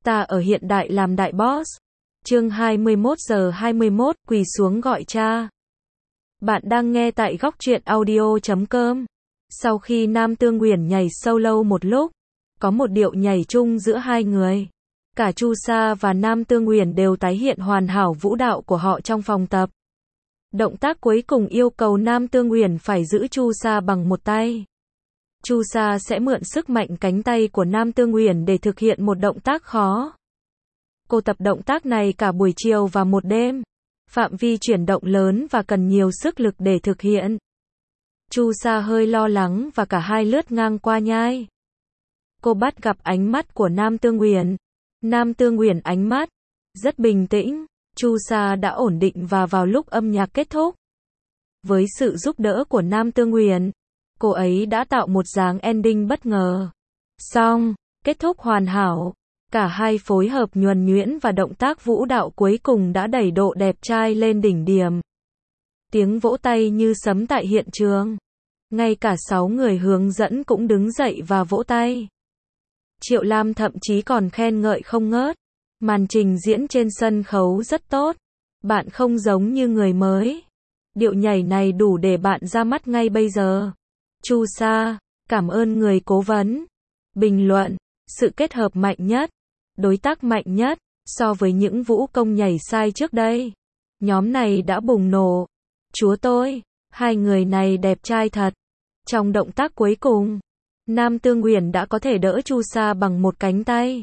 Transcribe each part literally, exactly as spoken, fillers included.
Ta ở hiện đại làm đại boss. Chương hai mươi mốt giờ hai mươi mốt, quỳ xuống gọi cha. Bạn đang nghe tại góc truyện audio chấm com. Sau khi Nam Tương Uyển nhảy solo một lúc, có một điệu nhảy chung giữa hai người. Cả Chu Sa và Nam Tương Uyển đều tái hiện hoàn hảo vũ đạo của họ trong phòng tập. Động tác cuối cùng yêu cầu Nam Tương Uyển phải giữ Chu Sa bằng một tay. Chu Sa sẽ mượn sức mạnh cánh tay của Nam Tương Uyển để thực hiện một động tác khó. Cô tập động tác này cả buổi chiều và một đêm. Phạm vi chuyển động lớn và cần nhiều sức lực để thực hiện. Chu Sa hơi lo lắng và cả hai lướt ngang qua nhai. Cô bắt gặp ánh mắt của Nam Tương Uyển. Nam Tương Uyển ánh mắt rất bình tĩnh. Chu Sa đã ổn định và vào lúc âm nhạc kết thúc, với sự giúp đỡ của Nam Tương Uyển, cô ấy đã tạo một dáng ending bất ngờ. Xong, kết thúc hoàn hảo. Cả hai phối hợp nhuần nhuyễn và động tác vũ đạo cuối cùng đã đẩy độ đẹp trai lên đỉnh điểm. Tiếng vỗ tay như sấm tại hiện trường. Ngay cả sáu người hướng dẫn cũng đứng dậy và vỗ tay. Triệu Lam thậm chí còn khen ngợi không ngớt. Màn trình diễn trên sân khấu rất tốt. Bạn không giống như người mới. Điệu nhảy này đủ để bạn ra mắt ngay bây giờ. Chu Sa, cảm ơn người cố vấn. Bình luận, sự kết hợp mạnh nhất, đối tác mạnh nhất, so với những vũ công nhảy sai trước đây. Nhóm này đã bùng nổ. Chúa tôi, hai người này đẹp trai thật. Trong động tác cuối cùng, Nam Tương Uyển đã có thể đỡ Chu Sa bằng một cánh tay.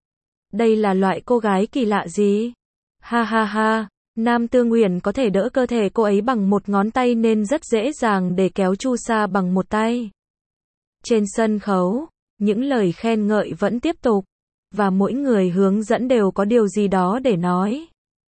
Đây là loại cô gái kỳ lạ gì? Ha ha ha, Nam Tương Uyển có thể đỡ cơ thể cô ấy bằng một ngón tay nên rất dễ dàng để kéo Chu Sa bằng một tay. Trên sân khấu, những lời khen ngợi vẫn tiếp tục, và mỗi người hướng dẫn đều có điều gì đó để nói.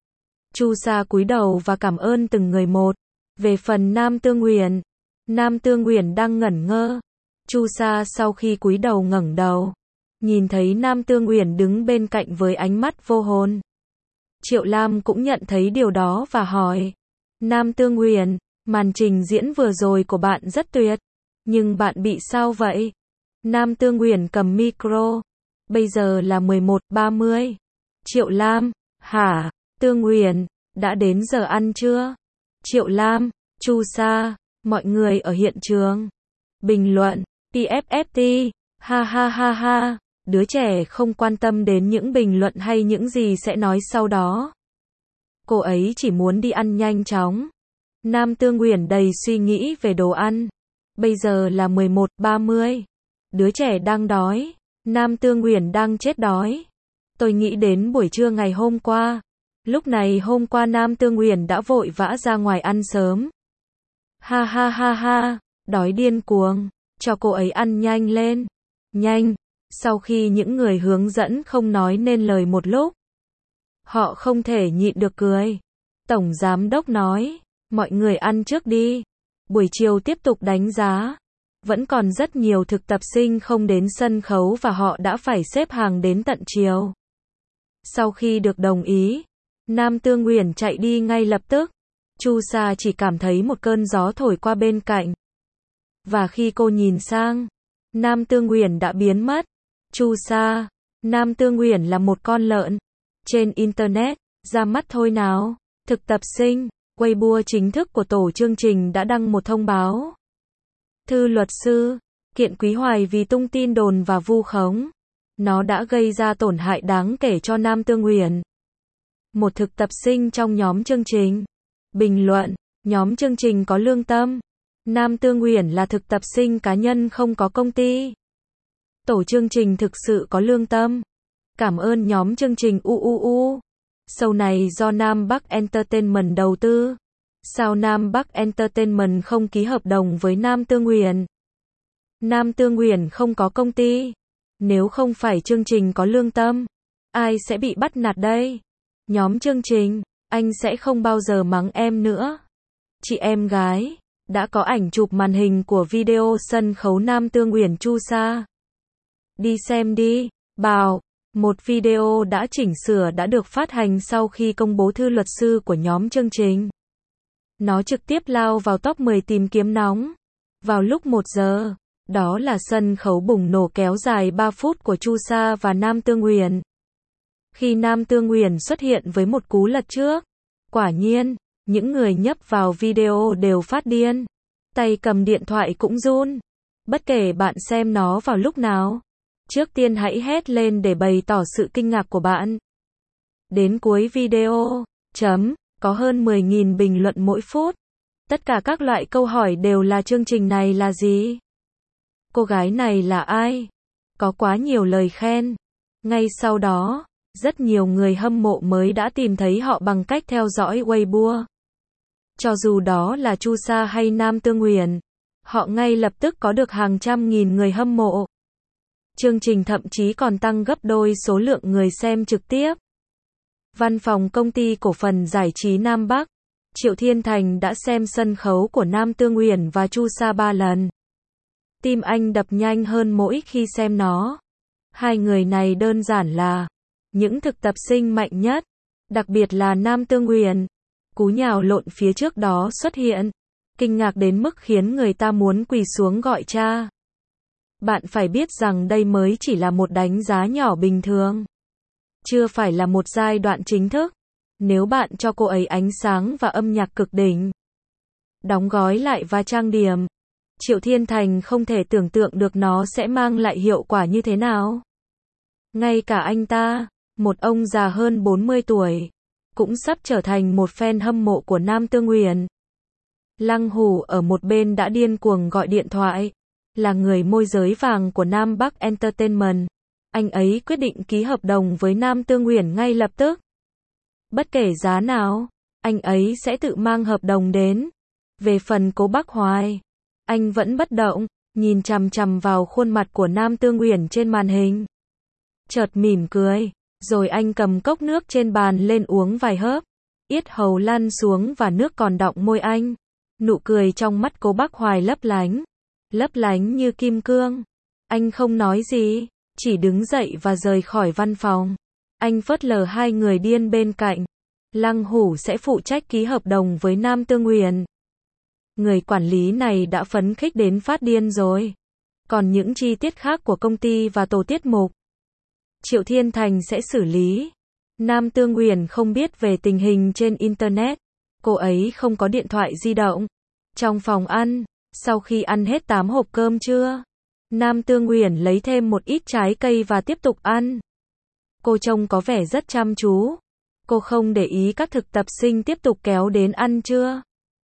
Chu Sa cúi đầu và cảm ơn từng người một. Về phần Nam Tương Uyển, Nam Tương Uyển đang ngẩn ngơ. Chu Sa sau khi cúi đầu ngẩng đầu, nhìn thấy Nam Tương Uyển đứng bên cạnh với ánh mắt vô hồn. Triệu Lam cũng nhận thấy điều đó và hỏi, Nam Tương Uyển, màn trình diễn vừa rồi của bạn rất tuyệt, nhưng bạn bị sao vậy? Nam Tương Uyển cầm micro. Bây giờ là mười một ba mươi. Triệu Lam, hả? Tương Uyển, đã đến giờ ăn chưa? Triệu Lam, Chu Sa, mọi người ở hiện trường. Bình luận, pê ép ép tê, ha ha ha ha. Đứa trẻ không quan tâm đến những bình luận hay những gì sẽ nói sau đó. Cô ấy chỉ muốn đi ăn nhanh chóng. Nam Tương Uyển đầy suy nghĩ về đồ ăn. Bây giờ là mười một ba mươi. Đứa trẻ đang đói. Nam Tương Uyển đang chết đói. Tôi nghĩ đến buổi trưa ngày hôm qua. Lúc này hôm qua Nam Tương Uyển đã vội vã ra ngoài ăn sớm. Ha ha ha ha, đói điên cuồng. Cho cô ấy ăn nhanh lên. Nhanh. Sau khi những người hướng dẫn không nói nên lời một lúc, họ không thể nhịn được cười. Tổng giám đốc nói, mọi người ăn trước đi. Buổi chiều tiếp tục đánh giá. Vẫn còn rất nhiều thực tập sinh không đến sân khấu và họ đã phải xếp hàng đến tận chiều. Sau khi được đồng ý, Nam Tương Uyển chạy đi ngay lập tức. Chu Sa chỉ cảm thấy một cơn gió thổi qua bên cạnh. Và khi cô nhìn sang, Nam Tương Uyển đã biến mất. Chu Sa, Nam Tương Uyển là một con lợn. Trên Internet, ra mắt thôi nào. Thực tập sinh, Weibo chính thức của tổ chương trình đã đăng một thông báo. Thư luật sư, kiện Quý Hoài vì tung tin đồn và vu khống. Nó đã gây ra tổn hại đáng kể cho Nam Tương Uyển. Một thực tập sinh trong nhóm chương trình. Bình luận, nhóm chương trình có lương tâm. Nam Tương Uyển là thực tập sinh cá nhân không có công ty. Tổ chương trình thực sự có lương tâm. Cảm ơn nhóm chương trình u u u. Show này do Nam Bắc Entertainment đầu tư. Sao Nam Bắc Entertainment không ký hợp đồng với Nam Tương Uyển? Nam Tương Uyển không có công ty. Nếu không phải chương trình có lương tâm, ai sẽ bị bắt nạt đây? Nhóm chương trình, anh sẽ không bao giờ mắng em nữa. Chị em gái, đã có ảnh chụp màn hình của video sân khấu Nam Tương Uyển Chu Sa. Đi xem đi, bảo. Một video đã chỉnh sửa đã được phát hành sau khi công bố thư luật sư của nhóm chương trình. Nó trực tiếp lao vào top mười tìm kiếm nóng. Vào lúc một giờ, đó là sân khấu bùng nổ kéo dài ba phút của Chu Sa và Nam Tương Uyển. Khi Nam Tương Uyển xuất hiện với một cú lật trước, quả nhiên, những người nhấp vào video đều phát điên. Tay cầm điện thoại cũng run. Bất kể bạn xem nó vào lúc nào, trước tiên hãy hét lên để bày tỏ sự kinh ngạc của bạn. Đến cuối video, chấm, có hơn mười nghìn bình luận mỗi phút. Tất cả các loại câu hỏi đều là chương trình này là gì? Cô gái này là ai? Có quá nhiều lời khen. Ngay sau đó, rất nhiều người hâm mộ mới đã tìm thấy họ bằng cách theo dõi Weibo. Cho dù đó là Chu Sa hay Nam Tương Uyển, họ ngay lập tức có được hàng trăm nghìn người hâm mộ. Chương trình thậm chí còn tăng gấp đôi số lượng người xem trực tiếp. Văn phòng công ty cổ phần giải trí Nam Bắc, Triệu Thiên Thành đã xem sân khấu của Nam Tương Uyển và Chu Sa ba lần. Tim anh đập nhanh hơn mỗi khi xem nó. Hai người này đơn giản là những thực tập sinh mạnh nhất, đặc biệt là Nam Tương Uyển. Cú nhào lộn phía trước đó xuất hiện, kinh ngạc đến mức khiến người ta muốn quỳ xuống gọi cha. Bạn phải biết rằng đây mới chỉ là một đánh giá nhỏ bình thường. Chưa phải là một giai đoạn chính thức. Nếu bạn cho cô ấy ánh sáng và âm nhạc cực đỉnh, đóng gói lại và trang điểm, Triệu Thiên Thành không thể tưởng tượng được nó sẽ mang lại hiệu quả như thế nào. Ngay cả anh ta, một ông già hơn bốn mươi tuổi, cũng sắp trở thành một fan hâm mộ của Nam Tương Uyển. Lăng Hủ ở một bên đã điên cuồng gọi điện thoại, là người môi giới vàng của Nam Bắc Entertainment. Anh ấy quyết định ký hợp đồng với Nam Tương Uyển ngay lập tức. Bất kể giá nào, anh ấy sẽ tự mang hợp đồng đến. Về phần Cố Bắc Hoài, anh vẫn bất động, nhìn chằm chằm vào khuôn mặt của Nam Tương Uyển trên màn hình. Chợt mỉm cười, rồi anh cầm cốc nước trên bàn lên uống vài hớp. Yết hầu lăn xuống và nước còn đọng môi anh. Nụ cười trong mắt Cố Bắc Hoài lấp lánh, lấp lánh như kim cương. Anh không nói gì, chỉ đứng dậy và rời khỏi văn phòng. Anh phớt lờ hai người điên bên cạnh. Lăng Hủ sẽ phụ trách ký hợp đồng với Nam Tương Uyển. Người quản lý này đã phấn khích đến phát điên rồi. Còn những chi tiết khác của công ty và tổ tiết mục, Triệu Thiên Thành sẽ xử lý. Nam Tương Uyển không biết về tình hình trên Internet. Cô ấy không có điện thoại di động. Trong phòng ăn, sau khi ăn hết tám hộp cơm trưa, Nam Tương Uyển lấy thêm một ít trái cây và tiếp tục ăn. Cô trông có vẻ rất chăm chú. Cô không để ý các thực tập sinh tiếp tục kéo đến ăn trưa.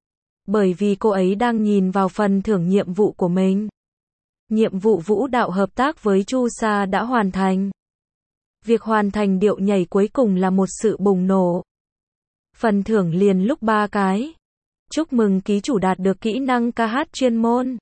Bởi vì cô ấy đang nhìn vào phần thưởng nhiệm vụ của mình. Nhiệm vụ vũ đạo hợp tác với Chu Sa đã hoàn thành. Việc hoàn thành điệu nhảy cuối cùng là một sự bùng nổ. Phần thưởng liền lúc ba cái. Chúc mừng ký chủ đạt được kỹ năng ca hát chuyên môn.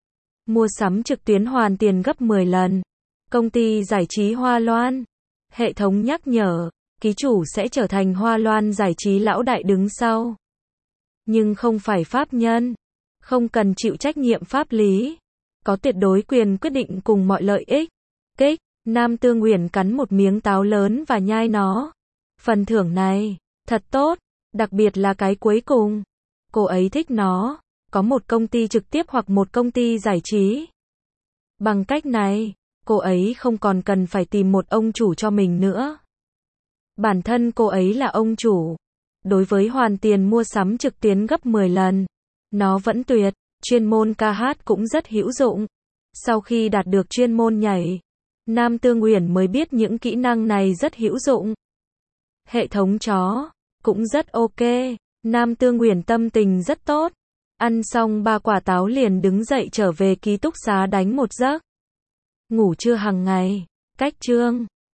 Mua sắm trực tuyến hoàn tiền gấp mười lần. Công ty giải trí Hoa Loan. Hệ thống nhắc nhở, ký chủ sẽ trở thành Hoa Loan giải trí lão đại đứng sau. Nhưng không phải pháp nhân. Không cần chịu trách nhiệm pháp lý. Có tuyệt đối quyền quyết định cùng mọi lợi ích. Kích, Nam Tương Uyển cắn một miếng táo lớn và nhai nó. Phần thưởng này, thật tốt, đặc biệt là cái cuối cùng. Cô ấy thích nó. Có một công ty trực tiếp hoặc một công ty giải trí. Bằng cách này, cô ấy không còn cần phải tìm một ông chủ cho mình nữa. Bản thân cô ấy là ông chủ. Đối với hoàn tiền mua sắm trực tuyến gấp mười lần, nó vẫn tuyệt. Chuyên môn ca hát cũng rất hữu dụng. Sau khi đạt được chuyên môn nhảy, Nam Tương Uyển mới biết những kỹ năng này rất hữu dụng. Hệ thống chó cũng rất ok. Nam Tương Uyển tâm tình rất tốt. Ăn xong ba quả táo liền đứng dậy trở về ký túc xá đánh một giấc. Ngủ trưa hàng ngày. Cách chương